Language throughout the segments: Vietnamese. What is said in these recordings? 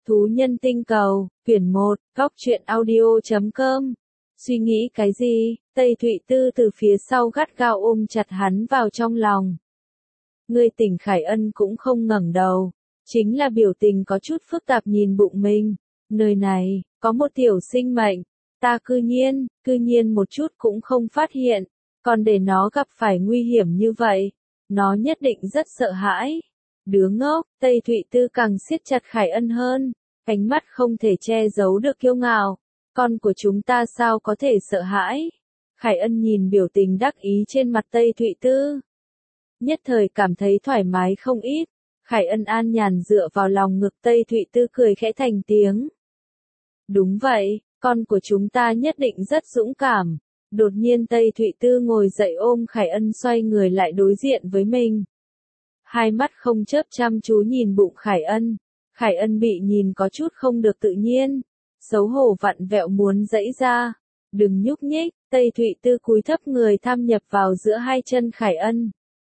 Thú nhân tinh cầu, quyển 1, góc truyện audio.com. Suy nghĩ cái gì? Tây Thụy Tư từ phía sau gắt gao ôm chặt hắn vào trong lòng. Ngươi tỉnh. Khải Ân cũng không ngẩng đầu, chính là biểu tình có chút phức tạp nhìn bụng mình. Nơi này, có một tiểu sinh mệnh, ta cư nhiên một chút cũng không phát hiện, còn để nó gặp phải nguy hiểm như vậy, nó nhất định rất sợ hãi. Đứa ngốc. Tây Thụy Tư càng siết chặt Khải Ân hơn, ánh mắt không thể che giấu được kiêu ngạo. Con của chúng ta sao có thể sợ hãi? Khải Ân nhìn biểu tình đắc ý trên mặt Tây Thụy Tư, nhất thời cảm thấy thoải mái không ít. Khải Ân an nhàn dựa vào lòng ngực Tây Thụy Tư cười khẽ thành tiếng. Đúng vậy, con của chúng ta nhất định rất dũng cảm. Đột nhiên Tây Thụy Tư ngồi dậy ôm Khải Ân xoay người lại đối diện với mình. Hai mắt không chớp chăm chú nhìn bụng Khải Ân. Khải Ân bị nhìn có chút không được tự nhiên, xấu hổ vặn vẹo muốn giãy ra. Đừng nhúc nhích. Tây Thụy Tư cúi thấp người tham nhập vào giữa hai chân Khải Ân,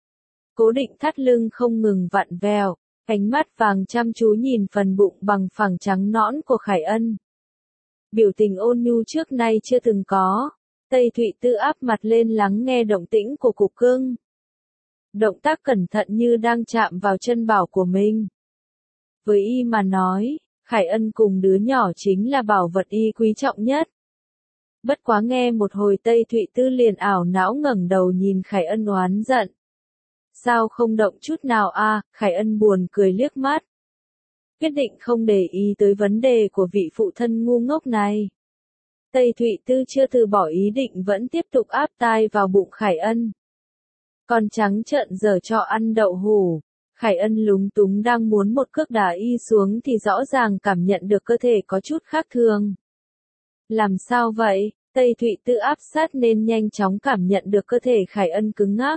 cố định thắt lưng không ngừng vặn vẹo, ánh mắt vàng chăm chú nhìn phần bụng bằng phẳng trắng nõn của Khải Ân. Biểu tình ôn nhu trước nay chưa từng có. Tây Thụy Tư áp mặt lên lắng nghe động tĩnh của cục cưng. Động tác cẩn thận như đang chạm vào chân bảo của mình. Với y mà nói, Khải Ân cùng đứa nhỏ chính là bảo vật y quý trọng nhất. Bất quá nghe một hồi Tây Thụy Tư liền ảo não ngẩng đầu nhìn Khải Ân oán giận. Sao không động chút nào a? Khải Ân buồn cười liếc mắt, quyết định không để ý tới vấn đề của vị phụ thân ngu ngốc này. Tây Thụy Tư chưa từ bỏ ý định vẫn tiếp tục áp tai vào bụng Khải Ân. Còn trắng trợn giở trò ăn đậu hủ. Khải Ân lúng túng đang muốn một cước đá y xuống thì rõ ràng cảm nhận được cơ thể có chút khác thường. Làm sao vậy? Tây Thụy Tư áp sát nên nhanh chóng cảm nhận được cơ thể Khải Ân cứng ngắc.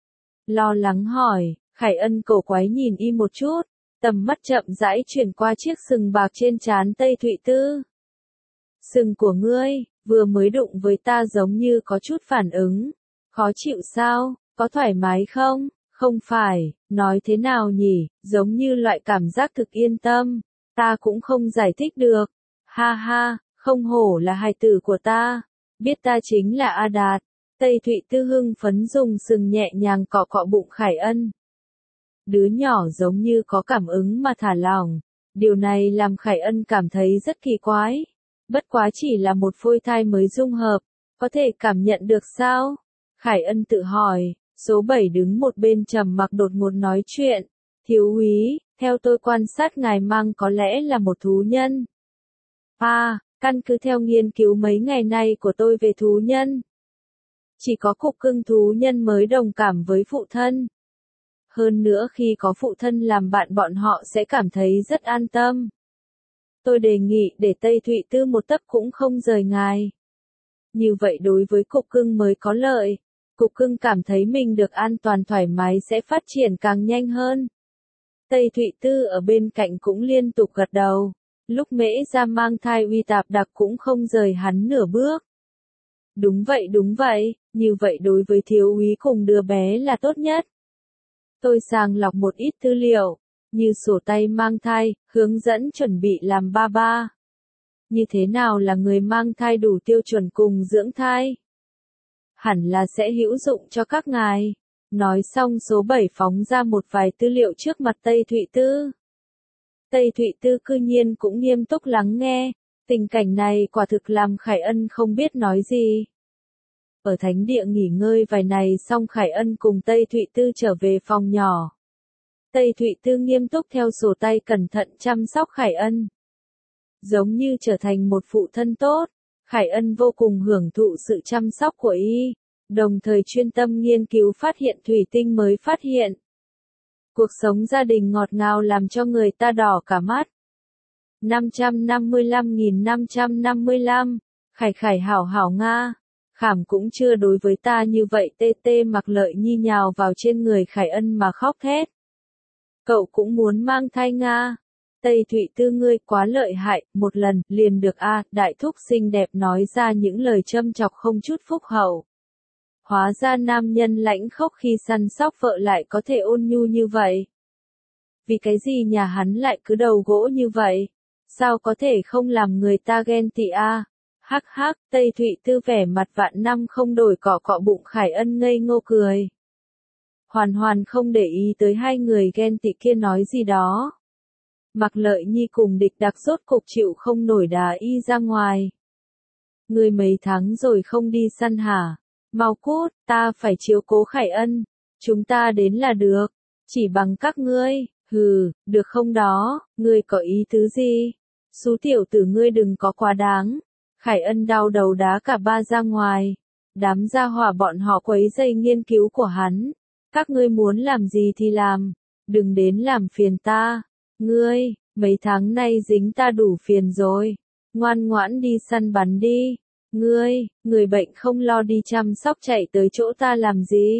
Lo lắng hỏi. Khải Ân cổ quái nhìn y một chút, tầm mắt chậm rãi chuyển qua chiếc sừng bạc trên trán Tây Thụy Tư. Sừng của ngươi, vừa mới đụng với ta giống như có chút phản ứng. Khó chịu sao? Có thoải mái không? Không phải, nói thế nào nhỉ, giống như loại cảm giác thực yên tâm. Ta cũng không giải thích được. Ha ha, không hổ là hài tử của ta. Biết ta chính là A Đạt. Tây Thụy Tư hưng phấn dùng sừng nhẹ nhàng cọ cọ bụng Khải Ân. Đứa nhỏ giống như có cảm ứng mà thả lỏng. Điều này làm Khải Ân cảm thấy rất kỳ quái. Bất quá chỉ là một phôi thai mới dung hợp, có thể cảm nhận được sao? Khải Ân tự hỏi. Số 7 đứng một bên trầm mặc đột ngột nói chuyện. Thiếu úy, theo tôi quan sát ngài mang có lẽ là một thú nhân. Căn cứ theo nghiên cứu mấy ngày nay của tôi về thú nhân, chỉ có cục cưng thú nhân mới đồng cảm với phụ thân. Hơn nữa khi có phụ thân làm bạn bọn họ sẽ cảm thấy rất an tâm. Tôi đề nghị để Tây Thụy Tư một tấc cũng không rời ngài. Như vậy đối với cục cưng mới có lợi. Cục cưng cảm thấy mình được an toàn thoải mái sẽ phát triển càng nhanh hơn. Tây Thụy Tư ở bên cạnh cũng liên tục gật đầu. Lúc Mễ ra mang thai Uy Tạp Đặc cũng không rời hắn nửa bước. Đúng vậy, như vậy đối với thiếu úy cùng đứa bé là tốt nhất. Tôi sàng lọc một ít tư liệu, như sổ tay mang thai, hướng dẫn chuẩn bị làm ba ba. Như thế nào là người mang thai đủ tiêu chuẩn cùng dưỡng thai? Hẳn là sẽ hữu dụng cho các ngài. Nói xong số 7 phóng ra một vài tư liệu trước mặt Tây Thụy Tư. Tây Thụy Tư cư nhiên cũng nghiêm túc lắng nghe. Tình cảnh này quả thực làm Khải Ân không biết nói gì. Ở thánh địa nghỉ ngơi vài ngày xong Khải Ân cùng Tây Thụy Tư trở về phòng nhỏ. Tây Thụy Tư nghiêm túc theo sổ tay cẩn thận chăm sóc Khải Ân. Giống như trở thành một phụ thân tốt. Khải Ân vô cùng hưởng thụ sự chăm sóc của y, đồng thời chuyên tâm nghiên cứu phát hiện thủy tinh mới phát hiện. Cuộc sống gia đình ngọt ngào làm cho người ta đỏ cả mắt. 555.555, Khải hảo hảo Nga. Khảm cũng chưa đối với ta như vậy. Tê Tê Mặc Lợi Nhi nhào vào trên người Khải Ân mà khóc thét. Cậu cũng muốn mang thai Nga. Tây Thụy Tư ngươi quá lợi hại, một lần, liền được đại thúc xinh đẹp nói ra những lời châm chọc không chút phúc hậu. Hóa ra nam nhân lãnh khốc khi săn sóc vợ lại có thể ôn nhu như vậy. Vì cái gì nhà hắn lại cứ đầu gỗ như vậy? Sao có thể không làm người ta ghen tị a? Hắc hắc, Tây Thụy Tư vẻ mặt vạn năm không đổi cọ cọ bụng Khải Ân ngây ngô cười. Hoàn hoàn không để ý tới hai người ghen tị kia nói gì đó. Mạc Lợi Nhi cùng Địch Đặc rốt cục chịu không nổi đá y ra ngoài. Ngươi mấy tháng rồi không đi săn hả? Mau cút, ta phải chiếu cố Khải Ân. Chúng ta đến là được. Chỉ bằng các ngươi, hừ, được không đó, ngươi có ý tứ gì? Xú tiểu tử ngươi đừng có quá đáng. Khải Ân đau đầu đá cả ba ra ngoài. Đám gia hỏa bọn họ quấy rầy nghiên cứu của hắn. Các ngươi muốn làm gì thì làm. Đừng đến làm phiền ta. Ngươi, mấy tháng nay dính ta đủ phiền rồi. Ngoan ngoãn đi săn bắn đi. Ngươi, người bệnh không lo đi chăm sóc chạy tới chỗ ta làm gì?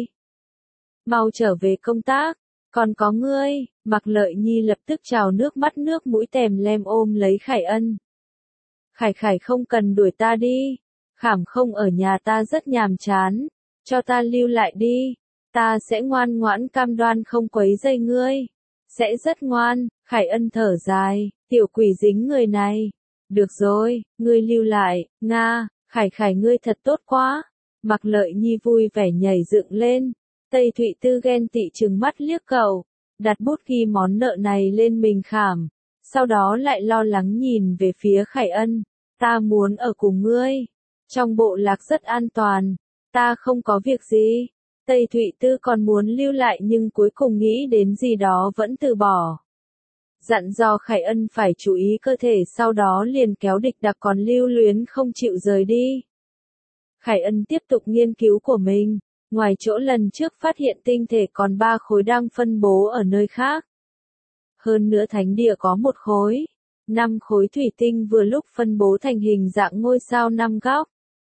Mau trở về công tác. Còn có ngươi, Mạc Lợi Nhi lập tức trào nước mắt nước mũi tèm lem ôm lấy Khải Ân. Khải Khải không cần đuổi ta đi. Khảm không ở nhà ta rất nhàm chán. Cho ta lưu lại đi. Ta sẽ ngoan ngoãn cam đoan không quấy rầy ngươi. Sẽ rất ngoan. Khải Ân thở dài, tiểu quỷ dính người này. Được rồi, ngươi lưu lại, Nga, Khải Khải ngươi thật tốt quá. Mạc Lợi Nhi vui vẻ nhảy dựng lên. Tây Thụy Tư ghen tị trừng mắt liếc cậu, đặt bút ghi món nợ này lên mình Khảm. Sau đó lại lo lắng nhìn về phía Khải Ân. Ta muốn ở cùng ngươi. Trong bộ lạc rất an toàn. Ta không có việc gì. Tây Thụy Tư còn muốn lưu lại nhưng cuối cùng nghĩ đến gì đó vẫn từ bỏ. Dặn dò Khải Ân phải chú ý cơ thể sau đó liền kéo Địch Đặc còn lưu luyến không chịu rời đi. Khải Ân tiếp tục nghiên cứu của mình, ngoài chỗ lần trước phát hiện tinh thể còn 3 khối đang phân bố ở nơi khác. Hơn nữa thánh địa có 1 khối, 5 khối thủy tinh vừa lúc phân bố thành hình dạng ngôi sao 5 góc.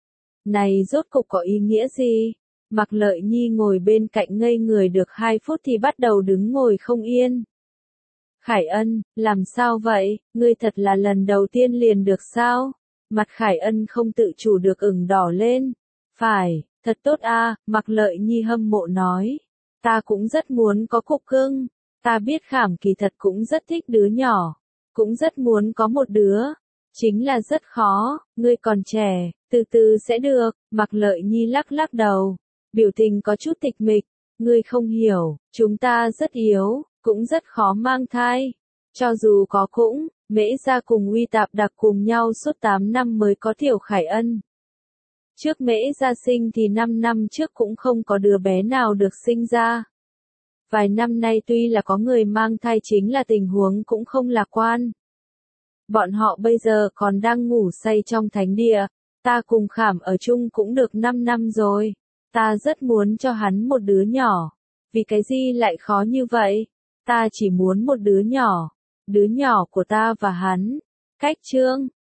Này rốt cục có ý nghĩa gì? Mạc Lợi Nhi ngồi bên cạnh ngây người được 2 phút thì bắt đầu đứng ngồi không yên. Khải Ân, làm sao vậy, ngươi thật là lần đầu tiên liền được sao? Mặt Khải Ân không tự chủ được ửng đỏ lên. Phải, thật tốt a, Mạc Lợi Nhi hâm mộ nói. Ta cũng rất muốn có cục cưng. Ta biết Khảm kỳ thật cũng rất thích đứa nhỏ. Cũng rất muốn có một đứa. Chính là rất khó, ngươi còn trẻ, từ từ sẽ được. Mạc Lợi Nhi lắc lắc đầu. Biểu tình có chút tịch mịch. Ngươi không hiểu, chúng ta rất yếu. Cũng rất khó mang thai. Cho dù có cũng, Mễ Gia cùng Uy Tạp Đặc cùng nhau suốt 8 năm mới có tiểu Khải Ân. Trước Mễ Gia sinh thì 5 năm trước cũng không có đứa bé nào được sinh ra. Vài năm nay tuy là có người mang thai chính là tình huống cũng không lạc quan. Bọn họ bây giờ còn đang ngủ say trong thánh địa. Ta cùng Khảm ở chung cũng được 5 năm rồi. Ta rất muốn cho hắn một đứa nhỏ. Vì cái gì lại khó như vậy? Ta chỉ muốn một đứa nhỏ của ta và hắn. Cách chương